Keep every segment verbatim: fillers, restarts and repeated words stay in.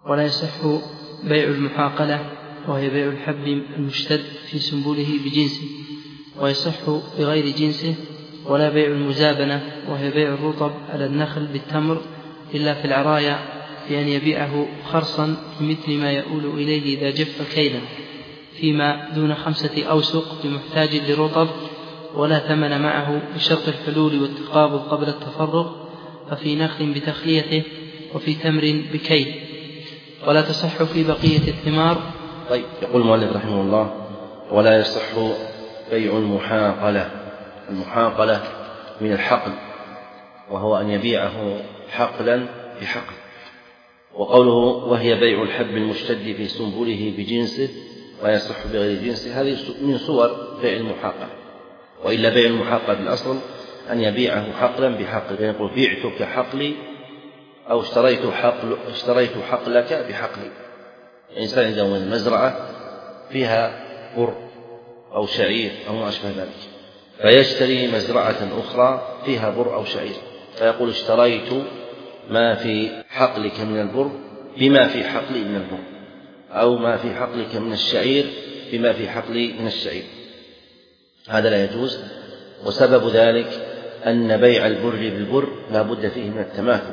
ولا يصح بيع المحاقلة وهي بيع الحب المشتد في سنبله بجنسه، ويصح بغير جنسه، ولا بيع المزابنة وهي بيع الرطب على النخل بالتمر إلا في العرايا بأن يبيعه خرصا بمثل ما يؤول إليه إذا جف كيلا فيما دون خمسة أوسق بمحتاج لرطب، ولا ثمن معه بشرط الحلول والتقابض قبل التفرغ، ففي نخل بتخليته وفي تمر بكيل، ولا تصح في بقية الثمار. طيب، يقول المؤلف رحمه الله: ولا يصح بيع المحاقلة. المحاقلة من الحقل، وهو أن يبيعه حقلا بحقل. وقوله وهي بيع الحب المشتد في سنبله بجنسه ويصح بغير جنسه، هذه من صور بيع المحاقلة. وإلا بيع المحاقلة بالأصل أن يبيعه حقلا بحقل، يقول بيعتك حقلي أو اشتريت, حقل اشتريت حقلك بحقلي. الإنسان عنده مزرعة فيها بر أو شعير أو ما أشبه ذلك، فيشتري مزرعة أخرى فيها بر أو شعير، فيقول اشتريت ما في حقلك من البر بما في حقلي من البر، أو ما في حقلك من الشعير بما في حقلي من الشعير. هذا لا يجوز. وسبب ذلك أن بيع البر بالبر لا بد فيه من التماثل،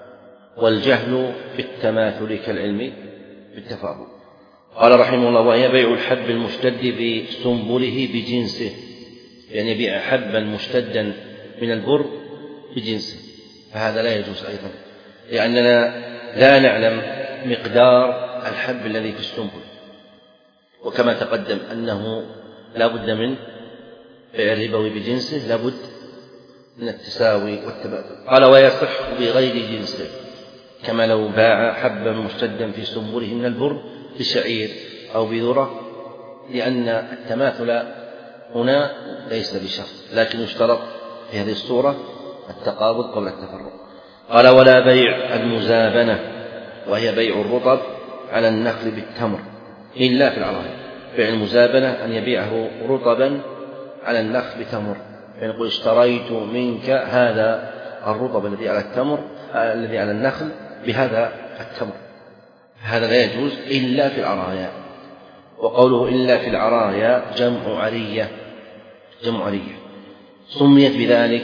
والجهل بالتماثل كالعلم بالتفاضل. قال رحمه الله: وهي بيع الحب المشتد بسنبله بجنسه، يعني يبيع حبا مشتدا من البر بجنسه، فهذا لا يجوز أيضا، لأننا لا نعلم مقدار الحب الذي في السنبل، وكما تقدم أنه لا بد من بيع الربوي بجنسه، لا بد من التساوي والتبادل. قال: ويصح بغير جنسه، كما لو باع حبا مشتدا في سنبله من البر بشعير أو بذرة، لأن التماثل هنا ليس بشرط، لكن يشترط في هذه الصورة التقابض قبل التفرق. قال: ولا بيع المزابنة وهي بيع الرطب على النخل بالتمر إلا في العرايا. بيع المزابنة أن يبيعه رطبا على النخل بتمر، يعني يقول اشتريت منك هذا الرطب الذي على التمر الذي على النخل بهذا التمر، هذا لا يجوز إلا في العرايا. وقوله إلا في العرايا جمع عرية، جمع عرية سميت بذلك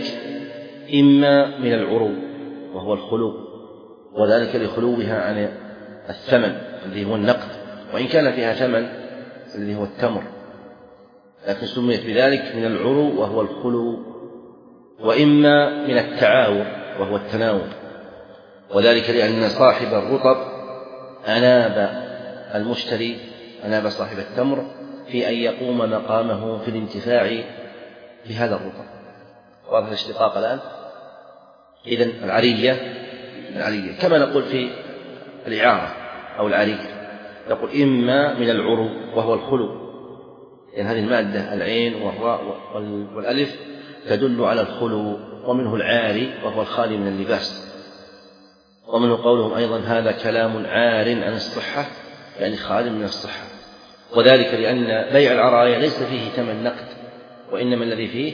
إما من العرو وهو الخلو، وذلك لخلوها عن الثمن الذي هو النقد، وإن كان فيها ثمن الذي هو التمر، لكن سميت بذلك من العرو وهو الخلو. وإما من التعاور وهو التناول، وذلك لأن صاحب الرطب أناب المشتري، أناب صاحب التمر في أن يقوم مقامه في الانتفاع بهذا الرطب. واضح الاشتقاق الآن؟ إذن العرية العرية كما نقول في الإعارة أو العرية، نقول إما من العرو وهو الخلو، يعني هذه المادة العين والراء والألف تدل على الخلو، ومنه العاري وهو الخالي من اللباس. ومنه قولهم أيضا هذا كلام عار عن الصحة، يعني خالي من الصحة، وذلك لأن بيع العرايا ليس فيه ثمن نقد، وإنما الذي فيه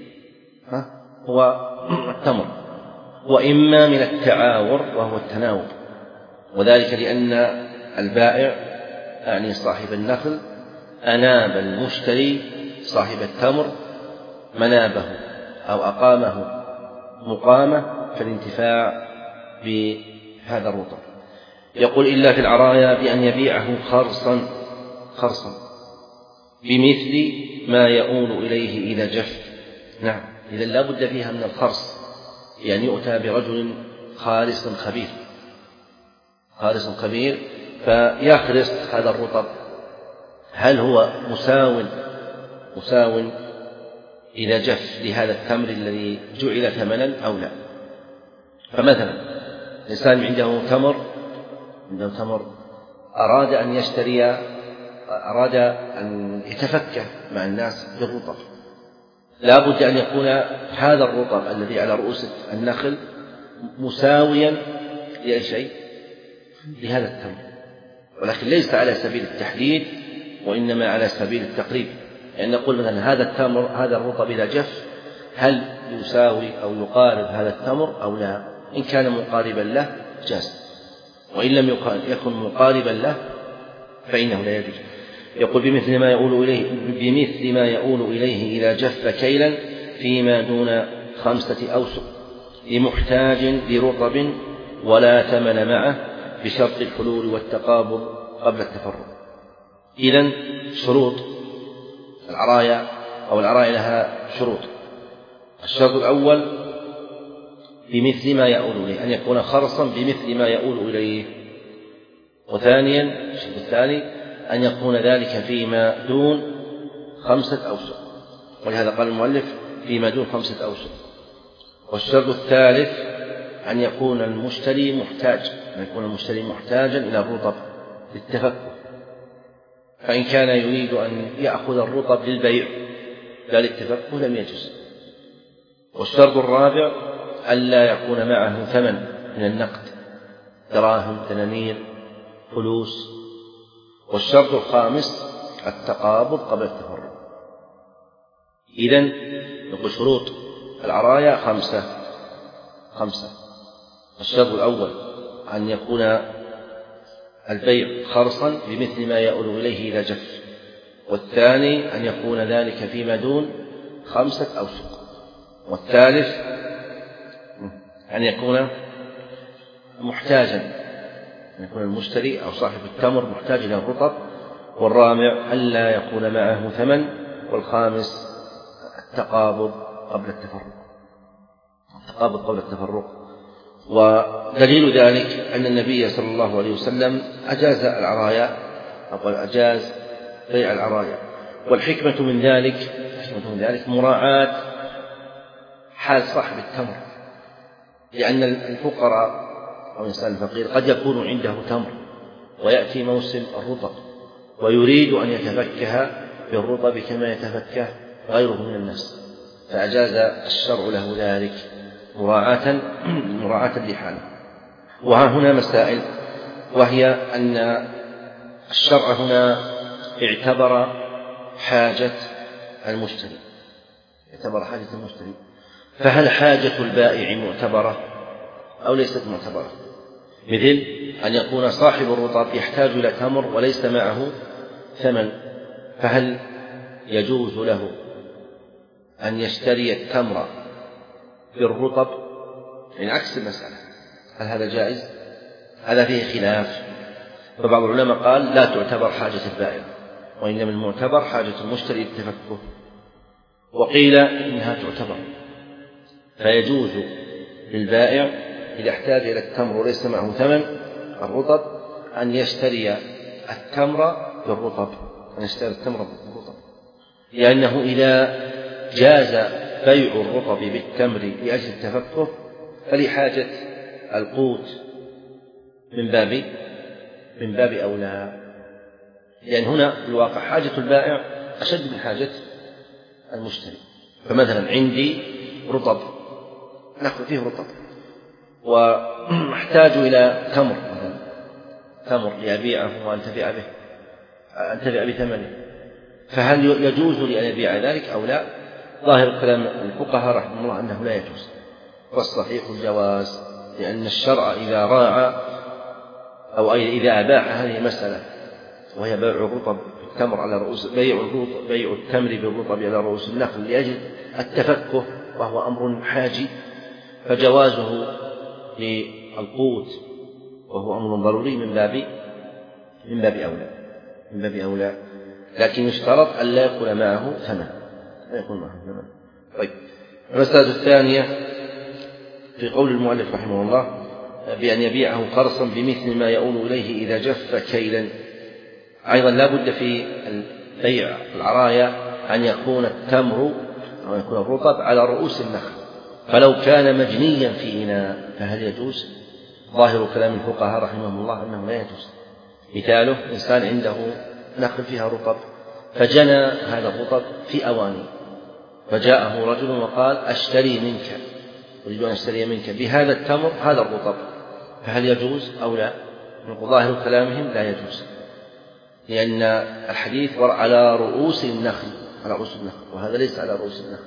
هو التمر. وإما من التعاور وهو التناول، وذلك لأن البائع يعني صاحب النخل أناب المشتري صاحب التمر منابه أو أقامه مقامه في الانتفاع بهذا الرطب. يقول إلا في العرايا بأن يبيعه خرصا خرصا بمثل ما يؤول إليه إذا جف. نعم، إذا لا بد فيها من الخرص، يعني يؤتى برجل خالص خبير خالص خبير فيخرص هذا الرطب، هل هو مساو مساو إذا جف لهذا التمر الذي جعل ثمنا أو لا. فمثلا الإنسان عنده تمر عنده تمر أراد أن يشتري أراد أن يتفكه مع الناس بالرطب، لا بد أن يكون هذا الرطب الذي على رؤوس النخل مساويا لأي شيء لهذا التمر، ولكن ليس على سبيل التحديد، وإنما على سبيل التقريب. يعني نقول مثلا هذا التمر هذا الرطب إذا جف هل يساوي أو يقارب هذا التمر أو لا؟ إن كان مقاربا له جاز، وإن لم يكن مقاربا له فإنه لا يجوز. يقول بمثل ما يؤول إليه بمثل ما يؤول إليه إذا جف كيلا فيما دون خمسة أوسق لمحتاج لرطب ولا ثمن معه بشرط الحلول والتقابض قبل التفرق. إذن شروط العرايا أو العرايا لها شروط. الشرط الأول بمثل ما يؤول إليه، أن يكون خرصا بمثل ما يؤول إليه. وثانيا الشرط الثاني أن يكون ذلك فيما دون خمسة أوسق، ولهذا قال المؤلف فيما دون خمسة أوسق. والشرط الثالث أن يكون المشتري محتاج أن يكون المشتري محتاجا إلى الرطب للتفكه، فإن كان يريد أن يأخذ الرطب للبيع لا للتفكه لم يجوز. والشرط الرابع ألا يكون معه ثمن من النقد، دراهم، دنانير، فلوس. والشرط الخامس التقابض قبل التفرق. إذن نقول شروط العرايا خمسة خمسة الشرط الأول أن يكون البيع خرصا بمثل ما يؤول إليه إذا جف. والثاني أن يكون ذلك فيما دون خمسة أوسق. والثالث أن يكون محتاجا، أن يكون المشتري أو صاحب التمر محتاج إلى الرطب. والرابع ألا يكون معه ثمن. والخامس التقابض قبل التفرق التقابض قبل التفرق. ودليل ذلك أن النبي صلى الله عليه وسلم أجاز العرايا أو أجاز بيع العرايا. والحكمة من ذلك حكمة من ذلك مراعاة حال صاحب التمر، لأن الفقراء أو الإنسان الفقير قد يكون عنده تمر ويأتي موسم الرطب ويريد أن يتفكه بالرطب كما يتفكه غيره من الناس، فأجاز الشرع له ذلك مراعاة مراعاة لحاله. وها هنا مسائل، وهي أن الشرع هنا اعتبر حاجة المشتري اعتبر حاجة المشتري فهل حاجة البائع معتبرة أو ليست معتبرة؟ مثل أن يكون صاحب الرطب يحتاج إلى تمر وليس معه ثمن، فهل يجوز له أن يشتري التمر بالرطب؟ يعني عكس المسألة، هل هذا جائز؟ هذا فيه خلاف. فبعض العلماء قال لا تعتبر حاجة البائع، وإنما المعتبر حاجة المشتري للتفكه. وقيل إنها تعتبر، فيجوز للبائع إذا احتاج إلى التمر وليس معه ثمن الرطب أن يشتري التمر بالرطب أن يشتري التمر بالرطب لأنه إذا جاز بيع الرطب بالتمر لأجل التفكه فلحاجة القوت من باب من باب أولى، لأن هنا في الواقع حاجة البائع أشد من حاجة المشتري. فمثلا عندي رطب نأخذ فيه رطب وأحتاج إلى تمر مثلا تمر لأبيعه وأنتفع به أنتفع بثمنه، فهل يجوز لي أن أبيع ذلك أو لا؟ ظاهر كلام الفقهاء رحمه الله أنه لا يجوز، والصحيح الجواز، لأن الشرع إذا راعى أو إذا أباح هذه المسألة وهي بيع الرطب بالتمر على رؤوس بيع الرطب بيع التمر بالرطب على رؤوس النخل لأجل التفكه وهو أمر حاجي، فجوازه للقوت وهو أمر ضروري من باب من باب أولى من باب أولى لكن يشترط أن لا يكون معه ثمن لا يكون معه ثمن. طيب، المسألة الثانية في قول المؤلف رحمه الله بأن يبيعه خرصا بمثل ما يؤول إليه إذا جف كيلا. أيضا لا بد في البيع العرايا أن يكون التمر أو يكون الرطب على رؤوس النخل، فلو كان مجنيا في إناء فهل يجوز؟ ظاهر كلام الفقهاء رحمهم الله أنه لا يجوز. مثاله إنسان عنده نخل فيها رطب فجنى هذا الرطب في أواني، فجاءه رجل وقال أشتري منك أريد أن أشتري منك بهذا التمر هذا الرطب، فهل يجوز أو لا؟ نقول ظاهر كلامهم لا يجوز، لأن الحديث على رؤوس النخل على رؤوس النخل وهذا ليس على رؤوس النخل.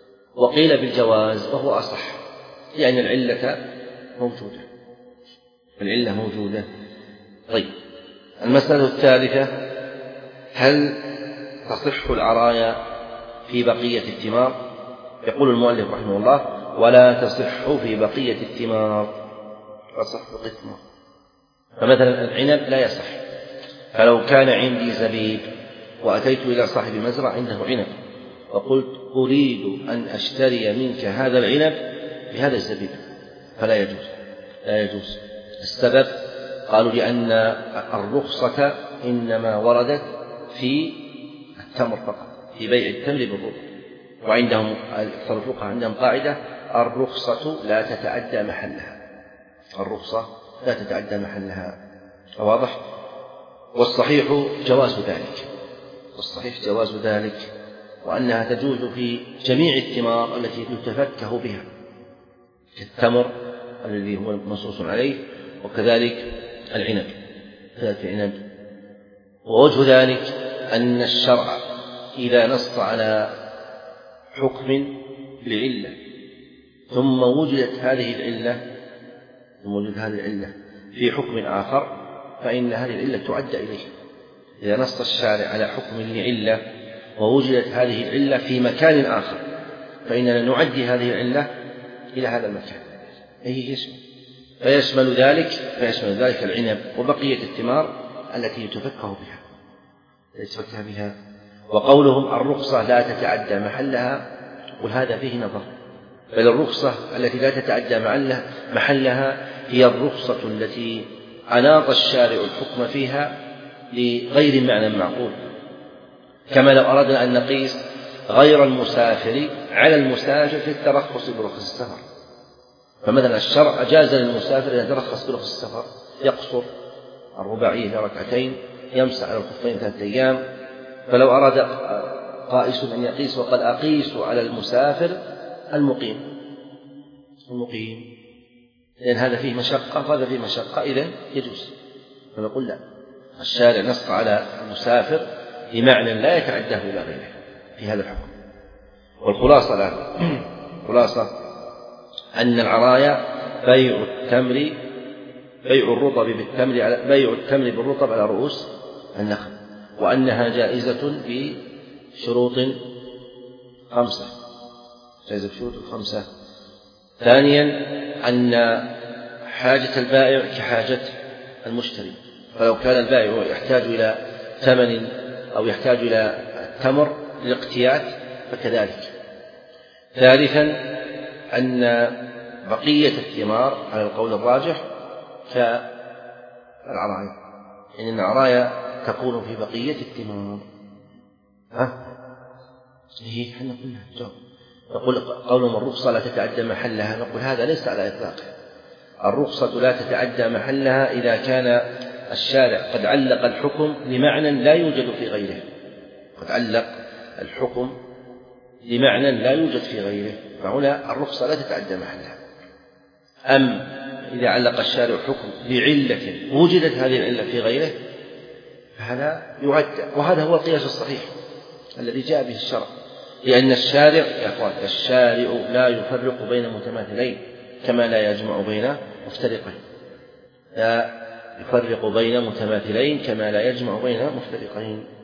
وقيل بالجواز وهو أصح، لأن العلة موجودة العلة موجودة. طيب، المسألة الثالثة: هل تصح العرايا في بقية الثمار؟ يقول المؤلف رحمه الله: ولا تصح في بقية الثمار، تصح في الثمار. فمثلا العنب لا يصح، فلو كان عندي زبيب وأتيت إلى صاحب مزرعة عنده عنب وقلت: أريد أن أشتري منك هذا العنب بهذا الزبيب، فلا يجوز. لا يجوز. السبب: قالوا لأن الرخصة إنما وردت في التمر فقط، في بيع التمر بالرطب. وعندهم أكثر الفقهاء عندهم قاعدة: الرخصة لا تتعدى محلها. الرخصة لا تتعدى محلها. واضح؟ والصحيح جواز ذلك، والصحيح جواز ذلك، وأنها تجوز في جميع الثمار التي يتفكه بها، كالتمر الذي هو منصوص عليه، وكذلك العنب كذلك العنب. ووجه ذلك أن الشرع إذا نص على حكم لعلة ثم وجدت هذه العلة ثم وجدت هذه العلة في حكم آخر، فإن هذه العلة تعد إليه. إذا نص الشارع على حكم لعلة ووجدت هذه العلة في مكان آخر، فإننا نعدي هذه العلة إلى هذا المكان. أي يشمل فيشمل ذلك فيشمل ذلك العنب وبقية الثمار التي يتفكه بها يتفكه بها. وقولهم الرخصة لا تتعدى محلها، وهذا فيه نظر، بل الرخصة التي لا تتعدى محلها هي الرخصة التي أناط الشارع الحكم فيها لغير معنى معقول، كما لو أردنا أن نقيس غير المسافر على المسافر في الترخص برخص السفر. فمثلا الشرع أجاز للمسافر أن يترخص برخص السفر، يقصر الرباعية لركعتين، يمسح على الخفين ثلاثة أيام. فلو أراد قائس أن يقيس وقد أقيس على المسافر المقيم المقيم لأن هذا فيه مشقة وهذا فيه مشقة، إذن يجوز. فنقول لا، الشارع نص على المسافر بمعنى لا يتعداه إلى غيره في هذا الحكم. والخلاصة الآن خلاصة أن العرايا بيع التمر بيع الرطب بالتمر على بيع التمر بالرطب على رؤوس النخل، وأنها جائزة بشروط خمسة جائزة بشروط خمسة. ثانيا أن حاجة البائع كحاجة المشتري، فلو كان البائع يحتاج إلى ثمن أو يحتاج إلى التمر للاقتيات فكذلك. ثالثا أن بقية الثمار على القول الراجح كالعرايا، إن العرايا تكون في بقية الثمار. ها هي حنا قلنا جواب. نقول قولهم الرخصة لا تتعدى محلها، نقول هذا ليس على إطلاقه. الرخصة لا تتعدى محلها إذا كان الشارع قد علق الحكم لمعنى لا يوجد في غيره، قد علق الحكم لمعنى لا يوجد في غيره، فهنا الرخصة لا تتعدى محلها. أم إذا علق الشارع حكم بعلة وجدت هذه العلة في غيره فهذا يعد، وهذا هو القياس الصحيح الذي جاء به الشرع، لأن الشارع يا أخوان الشارع لا يفرق بين متماثلين كما لا يجمع بين مفترقين، لا يفرق بين متماثلين كما لا يجمع بين مفترقين.